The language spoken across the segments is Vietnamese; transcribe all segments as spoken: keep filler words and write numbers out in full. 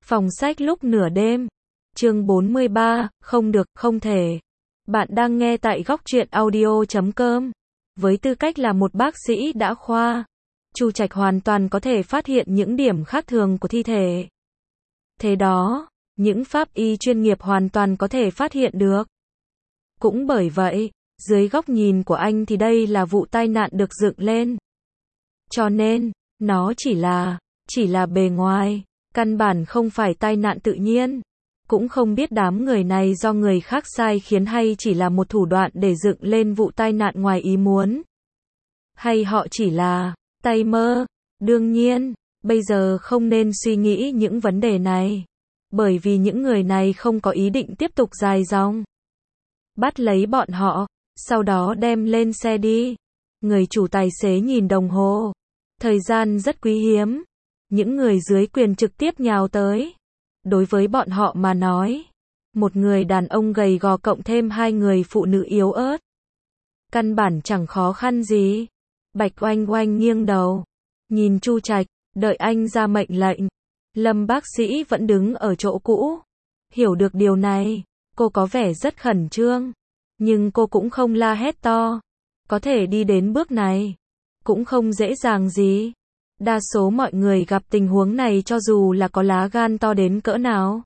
Phòng sách lúc nửa đêm. Chương bốn mươi ba, không được, không thể. Bạn đang nghe tại góc truyện audio chấm com. Với tư cách là một bác sĩ đã khoa, Chu Trạch hoàn toàn có thể phát hiện những điểm khác thường của thi thể. Thế đó, những pháp y chuyên nghiệp hoàn toàn có thể phát hiện được. Cũng bởi vậy, dưới góc nhìn của anh thì đây là vụ tai nạn được dựng lên. Cho nên, nó chỉ là, chỉ là bề ngoài, căn bản không phải tai nạn tự nhiên. Cũng không biết đám người này do người khác sai khiến hay chỉ là một thủ đoạn để dựng lên vụ tai nạn ngoài ý muốn. Hay họ chỉ là tay mơ. Đương nhiên, bây giờ không nên suy nghĩ những vấn đề này. Bởi vì những người này không có ý định tiếp tục dài dòng. Bắt lấy bọn họ, sau đó đem lên xe đi. Người chủ tài xế nhìn đồng hồ. Thời gian rất quý hiếm. Những người dưới quyền trực tiếp nhào tới. Đối với bọn họ mà nói, một người đàn ông gầy gò cộng thêm hai người phụ nữ yếu ớt, căn bản chẳng khó khăn gì. Bạch Oanh Oanh nghiêng đầu, nhìn Chu Trạch, đợi anh ra mệnh lệnh. Lâm bác sĩ vẫn đứng ở chỗ cũ. Hiểu được điều này, cô có vẻ rất khẩn trương, nhưng cô cũng không la hét to. Có thể đi đến bước này, cũng không dễ dàng gì. Đa số mọi người gặp tình huống này cho dù là có lá gan to đến cỡ nào,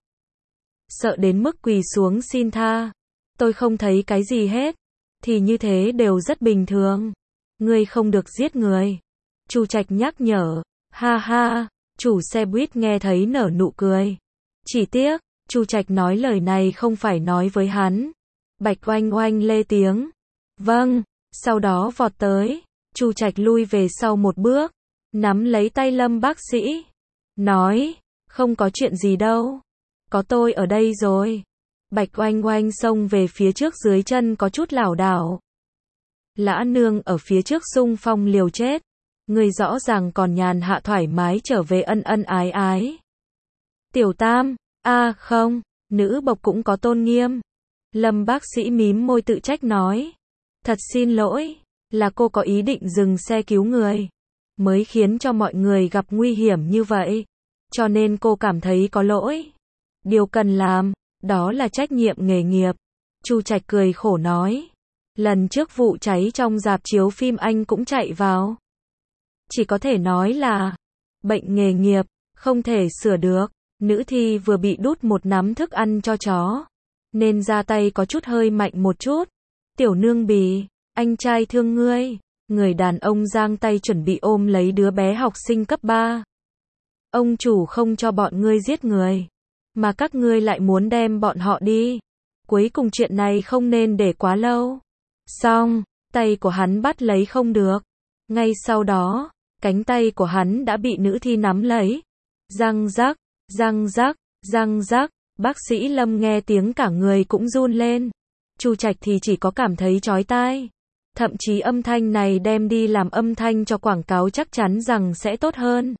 sợ đến mức quỳ xuống xin tha. Tôi không thấy cái gì hết. Thì như thế đều rất bình thường. Ngươi không được giết người. Chu Trạch nhắc nhở. Ha ha, chủ xe buýt nghe thấy nở nụ cười. Chỉ tiếc, Chu Trạch nói lời này không phải nói với hắn. Bạch Oanh Oanh lê tiếng. Vâng, sau đó vọt tới. Chu Trạch lui về sau một bước, nắm lấy tay Lâm bác sĩ, nói, không có chuyện gì đâu, có tôi ở đây rồi. Bạch Oanh Oanh xông về phía trước dưới chân có chút lảo đảo. Lã Nương ở phía trước xung phong liều chết, người rõ ràng còn nhàn hạ thoải mái trở về ân ân ái ái. Tiểu Tam, a à, không, nữ bộc cũng có tôn nghiêm. Lâm bác sĩ mím môi tự trách nói, thật xin lỗi, là cô có ý định dừng xe cứu người, mới khiến cho mọi người gặp nguy hiểm như vậy. Cho nên cô cảm thấy có lỗi. Điều cần làm, đó là trách nhiệm nghề nghiệp. Chu Trạch cười khổ nói. Lần trước vụ cháy trong rạp chiếu phim anh cũng chạy vào. Chỉ có thể nói là bệnh nghề nghiệp, không thể sửa được. Nữ thi vừa bị đút một nắm thức ăn cho chó, nên ra tay có chút hơi mạnh một chút. Tiểu Nương Bì, anh trai thương ngươi. Người đàn ông giang tay chuẩn bị ôm lấy đứa bé học sinh cấp ba. Ông chủ không cho bọn ngươi giết người, mà các ngươi lại muốn đem bọn họ đi. Cuối cùng chuyện này không nên để quá lâu. Xong, tay của hắn bắt lấy không được. Ngay sau đó, cánh tay của hắn đã bị nữ thi nắm lấy. Răng rắc, răng rắc, răng rắc. Bác sĩ Lâm nghe tiếng cả người cũng run lên. Chu Trạch thì chỉ có cảm thấy chói tai. Thậm chí âm thanh này đem đi làm âm thanh cho quảng cáo chắc chắn rằng sẽ tốt hơn.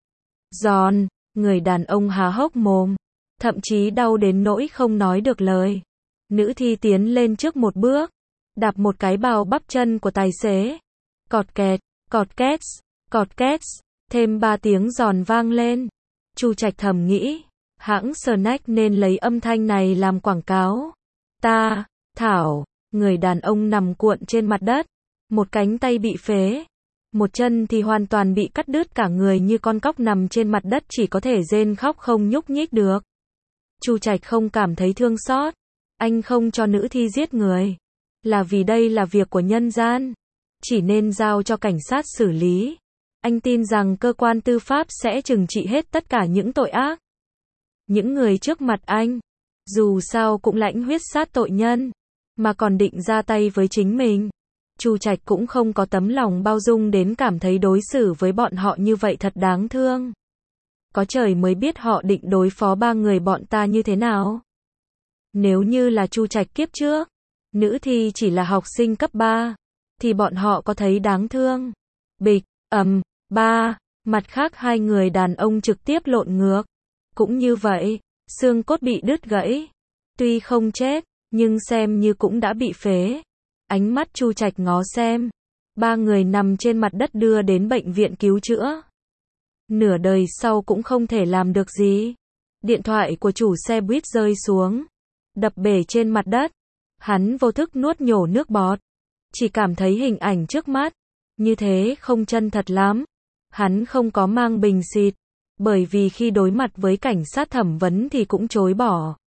Giòn, người đàn ông há hốc mồm, thậm chí đau đến nỗi không nói được lời. Nữ thi tiến lên trước một bước, đạp một cái vào bắp chân của tài xế. Cọt kẹt, cọt két, cọt két, thêm ba tiếng giòn vang lên. Chu Trạch thầm nghĩ, hãng Snack nên lấy âm thanh này làm quảng cáo. Ta, Thảo. Người đàn ông nằm cuộn trên mặt đất, một cánh tay bị phế, một chân thì hoàn toàn bị cắt đứt, cả người như con cóc nằm trên mặt đất chỉ có thể rên khóc không nhúc nhích được. Chu Trạch không cảm thấy thương xót, anh không cho nữ thi giết người, là vì đây là việc của nhân gian, chỉ nên giao cho cảnh sát xử lý. Anh tin rằng cơ quan tư pháp sẽ trừng trị hết tất cả những tội ác. Những người trước mặt anh, dù sao cũng lãnh huyết sát tội nhân, mà còn định ra tay với chính mình. Chu Trạch cũng không có tấm lòng bao dung đến cảm thấy đối xử với bọn họ như vậy thật đáng thương. Có trời mới biết họ định đối phó ba người bọn ta như thế nào. Nếu như là Chu Trạch kiếp trước, nữ thi chỉ là học sinh cấp ba, thì bọn họ có thấy đáng thương. Bịch, ầm, ba, mặt khác hai người đàn ông trực tiếp lộn ngược. Cũng như vậy, xương cốt bị đứt gãy. Tuy không chết, nhưng xem như cũng đã bị phế. Ánh mắt Chu Trạch ngó xem, ba người nằm trên mặt đất đưa đến bệnh viện cứu chữa. Nửa đời sau cũng không thể làm được gì. Điện thoại của chủ xe buýt rơi xuống, đập bể trên mặt đất. Hắn vô thức nuốt nhổ nước bọt. Chỉ cảm thấy hình ảnh trước mắt, như thế không chân thật lắm. Hắn không có mang bình xịt, bởi vì khi đối mặt với cảnh sát thẩm vấn thì cũng chối bỏ.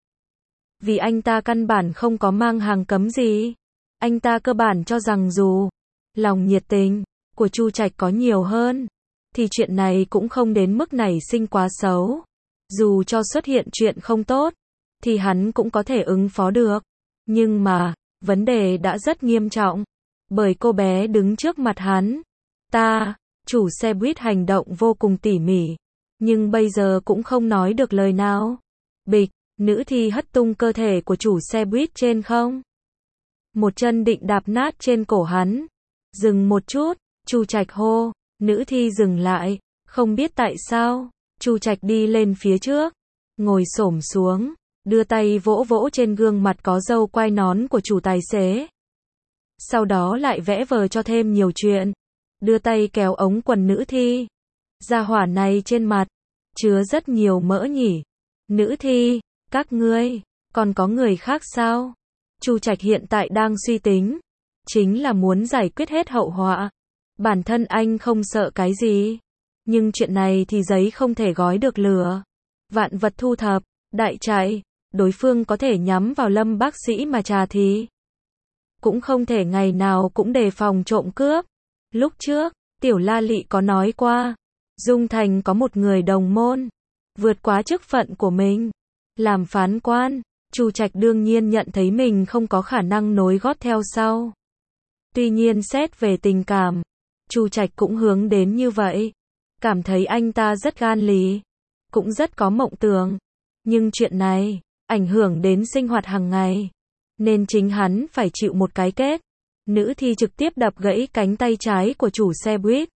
Vì anh ta căn bản không có mang hàng cấm gì. Anh ta cơ bản cho rằng dù lòng nhiệt tình của Chu Trạch có nhiều hơn, thì chuyện này cũng không đến mức nảy sinh quá xấu. Dù cho xuất hiện chuyện không tốt, thì hắn cũng có thể ứng phó được. Nhưng mà, vấn đề đã rất nghiêm trọng. Bởi cô bé đứng trước mặt hắn. Ta, chủ xe buýt hành động vô cùng tỉ mỉ. Nhưng bây giờ cũng không nói được lời nào. Bịch, nữ thi hất tung cơ thể của chủ xe buýt trên không. Một chân định đạp nát trên cổ hắn. Dừng một chút, Chu Trạch hô. Nữ thi dừng lại. Không biết tại sao, Chu Trạch đi lên phía trước. Ngồi xổm xuống. Đưa tay vỗ vỗ trên gương mặt có râu quai nón của chủ tài xế. Sau đó lại vẽ vời cho thêm nhiều chuyện. Đưa tay kéo ống quần nữ thi. Gia hỏa này trên mặt chứa rất nhiều mỡ nhỉ. Nữ thi, các ngươi, còn có người khác sao? Chu Trạch hiện tại đang suy tính. Chính là muốn giải quyết hết hậu họa. Bản thân anh không sợ cái gì. Nhưng chuyện này thì giấy không thể gói được lửa. Vạn vật thu thập, đại chạy. Đối phương có thể nhắm vào Lâm bác sĩ mà trà thì cũng không thể ngày nào cũng đề phòng trộm cướp. Lúc trước, Tiểu La Lị có nói qua, Dung Thành có một người đồng môn, vượt quá chức phận của mình, làm phán quan. Chu Trạch đương nhiên nhận thấy mình không có khả năng nối gót theo sau. Tuy nhiên xét về tình cảm, Chu Trạch cũng hướng đến như vậy. Cảm thấy anh ta rất gan lì, cũng rất có mộng tưởng. Nhưng chuyện này ảnh hưởng đến sinh hoạt hàng ngày, nên chính hắn phải chịu một cái kết. Nữ thi trực tiếp đập gãy cánh tay trái của chủ xe buýt.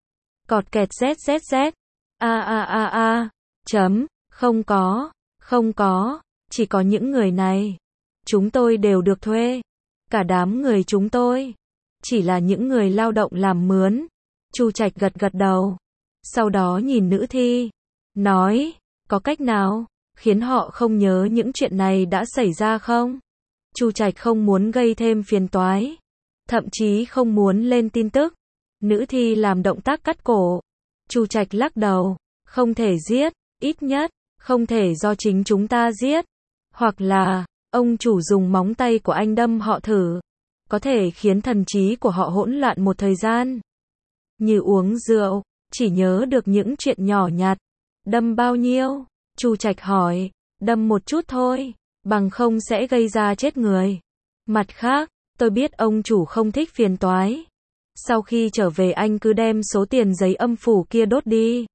Cọt kẹt zzz. A a a a. Chấm. Không có. Không có. Chỉ có những người này. Chúng tôi đều được thuê. Cả đám người chúng tôi. Chỉ là những người lao động làm mướn. Chu Trạch gật gật đầu. Sau đó nhìn nữ thi. Nói. Có cách nào khiến họ không nhớ những chuyện này đã xảy ra không? Chu Trạch không muốn gây thêm phiền toái. Thậm chí không muốn lên tin tức. Nữ thi làm động tác cắt cổ. Chu Trạch lắc đầu. Không thể giết. Ít nhất, không thể do chính chúng ta giết. Hoặc là, ông chủ dùng móng tay của anh đâm họ thử. Có thể khiến thần trí của họ hỗn loạn một thời gian. Như uống rượu, chỉ nhớ được những chuyện nhỏ nhặt. Đâm bao nhiêu? Chu Trạch hỏi. Đâm một chút thôi, bằng không sẽ gây ra chết người. Mặt khác, tôi biết ông chủ không thích phiền toái. Sau khi trở về anh cứ đem số tiền giấy âm phủ kia đốt đi.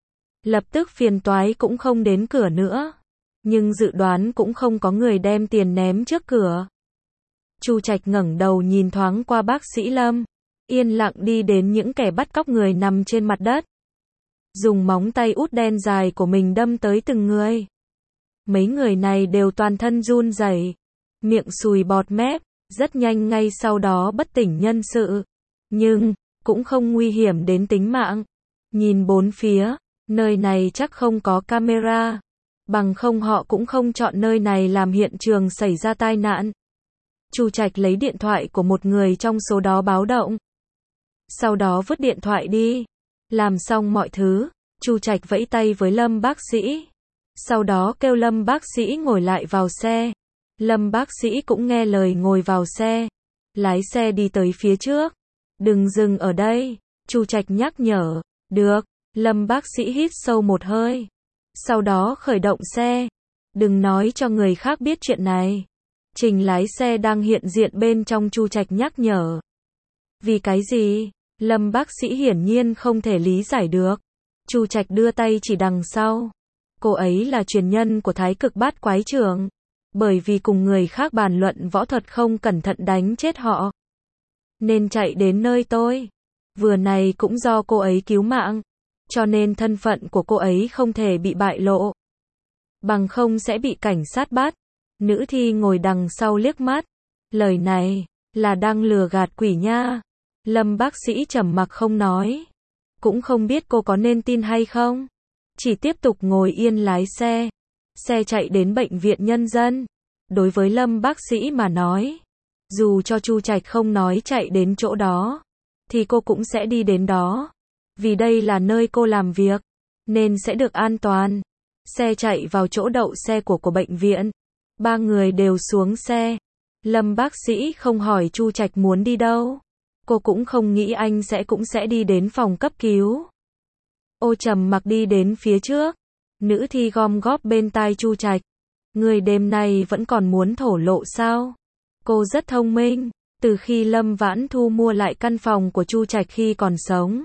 Lập tức phiền toái cũng không đến cửa nữa. Nhưng dự đoán cũng không có người đem tiền ném trước cửa. Chu Trạch ngẩng đầu nhìn thoáng qua bác sĩ Lâm. Yên lặng đi đến những kẻ bắt cóc người nằm trên mặt đất. Dùng móng tay út đen dài của mình đâm tới từng người. Mấy người này đều toàn thân run rẩy, miệng sùi bọt mép, rất nhanh ngay sau đó bất tỉnh nhân sự. Nhưng, cũng không nguy hiểm đến tính mạng. Nhìn bốn phía, nơi này chắc không có camera. Bằng không họ cũng không chọn nơi này làm hiện trường xảy ra tai nạn. Chu Trạch lấy điện thoại của một người trong số đó báo động. Sau đó vứt điện thoại đi. Làm xong mọi thứ, Chu Trạch vẫy tay với Lâm bác sĩ. Sau đó kêu Lâm bác sĩ ngồi lại vào xe. Lâm bác sĩ cũng nghe lời ngồi vào xe. Lái xe đi tới phía trước. Đừng dừng ở đây, Chu Trạch nhắc nhở. Được, Lâm bác sĩ hít sâu một hơi. Sau đó khởi động xe. Đừng nói cho người khác biết chuyện này. Trình lái xe đang hiện diện bên trong, Chu Trạch nhắc nhở. Vì cái gì? Lâm bác sĩ hiển nhiên không thể lý giải được. Chu Trạch đưa tay chỉ đằng sau. Cô ấy là truyền nhân của Thái Cực Bát Quái Trưởng. Bởi vì cùng người khác bàn luận võ thuật không cẩn thận đánh chết họ, nên chạy đến nơi tôi. Vừa này cũng do cô ấy cứu mạng. Cho nên thân phận của cô ấy không thể bị bại lộ. Bằng không sẽ bị cảnh sát bắt. Nữ thi ngồi đằng sau liếc mắt. Lời này là đang lừa gạt quỷ nha. Lâm bác sĩ trầm mặc không nói. Cũng không biết cô có nên tin hay không. Chỉ tiếp tục ngồi yên lái xe. Xe chạy đến bệnh viện nhân dân. Đối với Lâm bác sĩ mà nói, dù cho Chu Trạch không nói chạy đến chỗ đó, thì cô cũng sẽ đi đến đó. Vì đây là nơi cô làm việc, nên sẽ được an toàn. Xe chạy vào chỗ đậu xe của của bệnh viện. Ba người đều xuống xe. Lâm bác sĩ không hỏi Chu Trạch muốn đi đâu. Cô cũng không nghĩ anh sẽ cũng sẽ đi đến phòng cấp cứu. Ô trầm mặc đi đến phía trước. Nữ thi gom góp bên tai Chu Trạch. Người đêm nay vẫn còn muốn thổ lộ sao? Cô rất thông minh. Từ khi Lâm Vãn Thu mua lại căn phòng của Chu Trạch khi còn sống,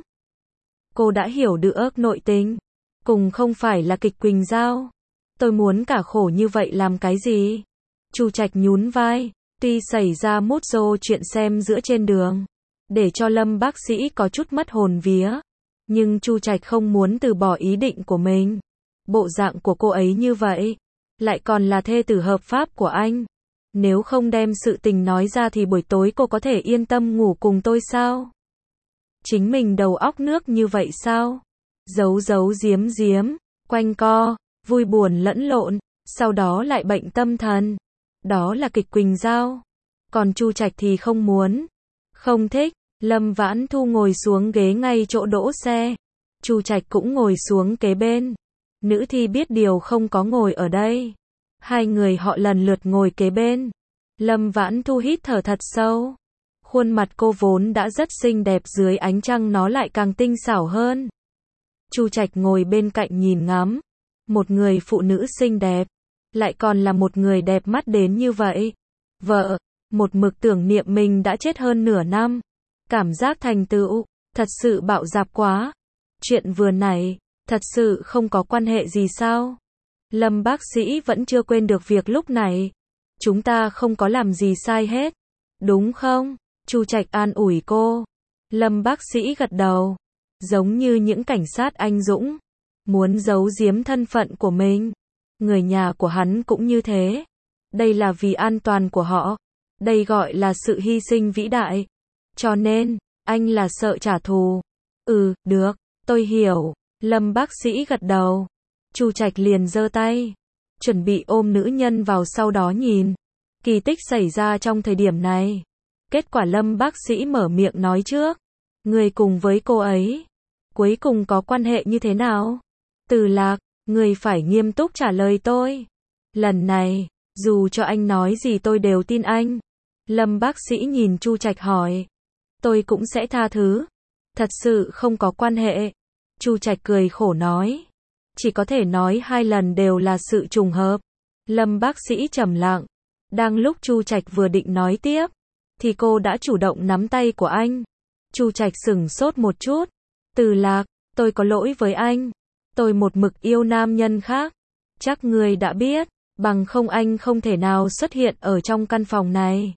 cô đã hiểu được nội tình. Cùng không phải là kịch Quỳnh Giao. Tôi muốn cả khổ như vậy làm cái gì? Chu Trạch nhún vai. Tuy xảy ra mút rô chuyện xem giữa trên đường, để cho Lâm bác sĩ có chút mất hồn vía, nhưng Chu Trạch không muốn từ bỏ ý định của mình. Bộ dạng của cô ấy như vậy, lại còn là thê tử hợp pháp của anh. Nếu không đem sự tình nói ra thì buổi tối cô có thể yên tâm ngủ cùng tôi sao? Chính mình đầu óc nước như vậy sao? Giấu giấu giếm giếm, quanh co, vui buồn lẫn lộn, sau đó lại bệnh tâm thần. Đó là kịch Quỳnh Giao. Còn Chu Trạch thì không muốn, không thích. Lâm Vãn Thu ngồi xuống ghế ngay chỗ đỗ xe. Chu Trạch cũng ngồi xuống kế bên. Nữ thi biết điều không có ngồi ở đây. Hai người họ lần lượt ngồi kế bên. Lâm Vãn Thu hít thở thật sâu. Khuôn mặt cô vốn đã rất xinh đẹp, dưới ánh trăng nó lại càng tinh xảo hơn. Chu Trạch ngồi bên cạnh nhìn ngắm. Một người phụ nữ xinh đẹp, lại còn là một người đẹp mắt đến như vậy. Vợ, một mực tưởng niệm mình đã chết hơn nửa năm. Cảm giác thành tựu, thật sự bạo dạp quá. Chuyện vừa nãy, thật sự không có quan hệ gì sao? Lâm bác sĩ vẫn chưa quên được việc lúc này. Chúng ta không có làm gì sai hết, đúng không? Chu Trạch an ủi cô. Lâm bác sĩ gật đầu. Giống như những cảnh sát anh dũng, muốn giấu giếm thân phận của mình. Người nhà của hắn cũng như thế. Đây là vì an toàn của họ. Đây gọi là sự hy sinh vĩ đại. Cho nên, anh là sợ trả thù. Ừ, được, tôi hiểu. Lâm bác sĩ gật đầu. Chu Trạch liền giơ tay, chuẩn bị ôm nữ nhân vào, sau đó nhìn. Kỳ tích xảy ra trong thời điểm này. Kết quả Lâm bác sĩ mở miệng nói trước. Người cùng với cô ấy, cuối cùng có quan hệ như thế nào? Từ Lạc, người phải nghiêm túc trả lời tôi. Lần này, dù cho anh nói gì tôi đều tin anh. Lâm bác sĩ nhìn Chu Trạch hỏi. Tôi cũng sẽ tha thứ. Thật sự không có quan hệ. Chu Trạch cười khổ nói. Chỉ có thể nói hai lần đều là sự trùng hợp. Lâm bác sĩ trầm lặng. Đang lúc Chu Trạch vừa định nói tiếp, thì cô đã chủ động nắm tay của anh. Chu Trạch sửng sốt một chút. Từ Lạc, tôi có lỗi với anh. Tôi một mực yêu nam nhân khác. Chắc người đã biết, bằng không anh không thể nào xuất hiện ở trong căn phòng này.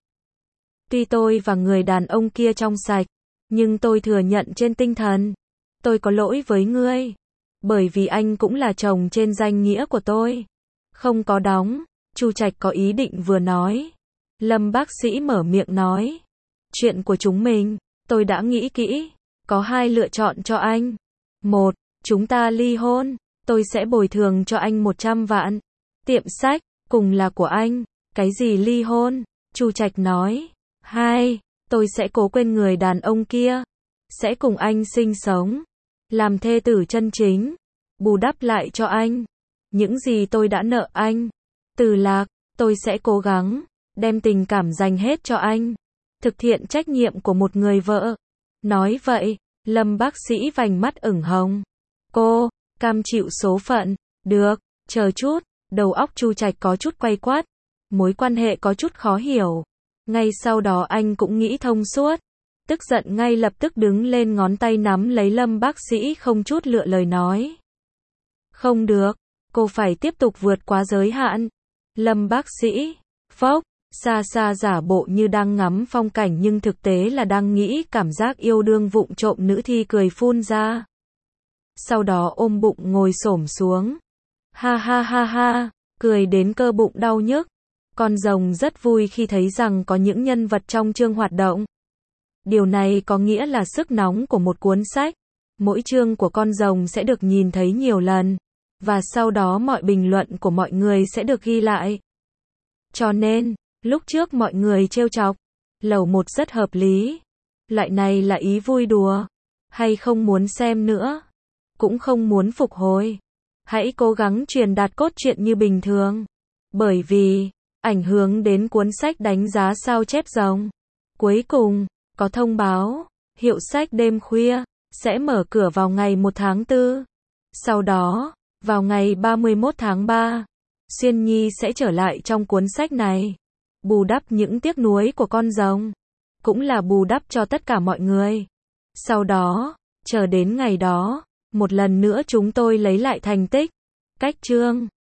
Tuy tôi và người đàn ông kia trong sạch, nhưng tôi thừa nhận trên tinh thần, tôi có lỗi với ngươi. Bởi vì anh cũng là chồng trên danh nghĩa của tôi. Không có đóng. Chu Trạch có ý định vừa nói. Lâm bác sĩ mở miệng nói. Chuyện của chúng mình, tôi đã nghĩ kỹ. Có hai lựa chọn cho anh. Một, chúng ta ly hôn. Tôi sẽ bồi thường cho anh một trăm vạn. Tiệm sách, cùng là của anh. Cái gì ly hôn? Chu Trạch nói. Hai, tôi sẽ cố quên người đàn ông kia. Sẽ cùng anh sinh sống. Làm thê tử chân chính. Bù đắp lại cho anh những gì tôi đã nợ anh. Từ Lạc, tôi sẽ cố gắng đem tình cảm dành hết cho anh. Thực hiện trách nhiệm của một người vợ. Nói vậy, Lâm bác sĩ vành mắt ửng hồng. Cô, cam chịu số phận. Được, chờ chút. Đầu óc Chu Trạch có chút quay quắt. Mối quan hệ có chút khó hiểu. Ngay sau đó anh cũng nghĩ thông suốt. Tức giận ngay lập tức đứng lên, ngón tay nắm lấy Lâm bác sĩ, không chút lựa lời nói. Không được, cô phải tiếp tục vượt quá giới hạn. Lâm bác sĩ, phốc, xa xa giả bộ như đang ngắm phong cảnh nhưng thực tế là đang nghĩ cảm giác yêu đương vụng trộm, nữ thi cười phun ra. Sau đó ôm bụng ngồi xổm xuống. Ha ha ha ha, cười đến cơ bụng đau nhức. Con rồng rất vui khi thấy rằng có những nhân vật trong chương hoạt động. Điều này có nghĩa là sức nóng của một cuốn sách. Mỗi chương của con rồng sẽ được nhìn thấy nhiều lần. và sau đó mọi bình luận của mọi người sẽ được ghi lại. Cho nên, lúc trước mọi người trêu chọc, lầu một rất hợp lý. Loại này là ý vui đùa, hay không muốn xem nữa, cũng không muốn phục hồi. Hãy cố gắng truyền đạt cốt truyện như bình thường, bởi vì ảnh hưởng đến cuốn sách đánh giá sao chép rồng. Cuối cùng, có thông báo, hiệu sách đêm khuya sẽ mở cửa vào ngày một tháng tư. Sau đó, vào ngày ba mươi mốt tháng ba, Xuyên Nhi sẽ trở lại trong cuốn sách này, bù đắp những tiếc nuối của con rồng, cũng là bù đắp cho tất cả mọi người. Sau đó, chờ đến ngày đó, một lần nữa chúng tôi lấy lại thành tích. Cách chương